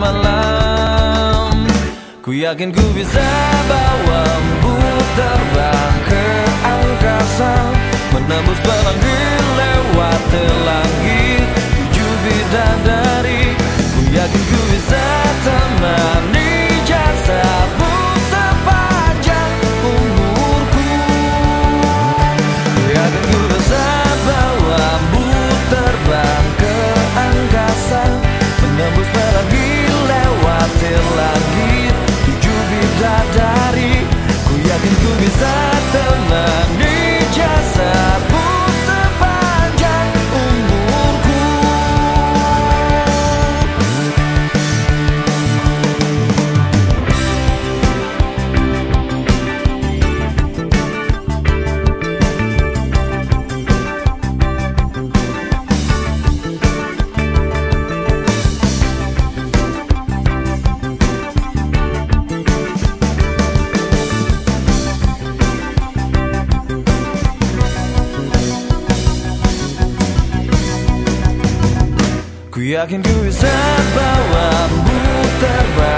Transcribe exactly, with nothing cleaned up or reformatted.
malam. Ku yakin ku bisa bawamu terbang ke angkasa, menembus pelangi lewati langit tujuh bidadari. Ku yakin ku bisa temani jasamu sepanjang umurku. Ku yakin ku bisa bawamu terbang ke angkasa, menembus pelangi lewati langit tujuh bidadari. Ku yakin ku bisa temani jasamu sepanjang umurku. Ku yakin ku bisa bawamu terbang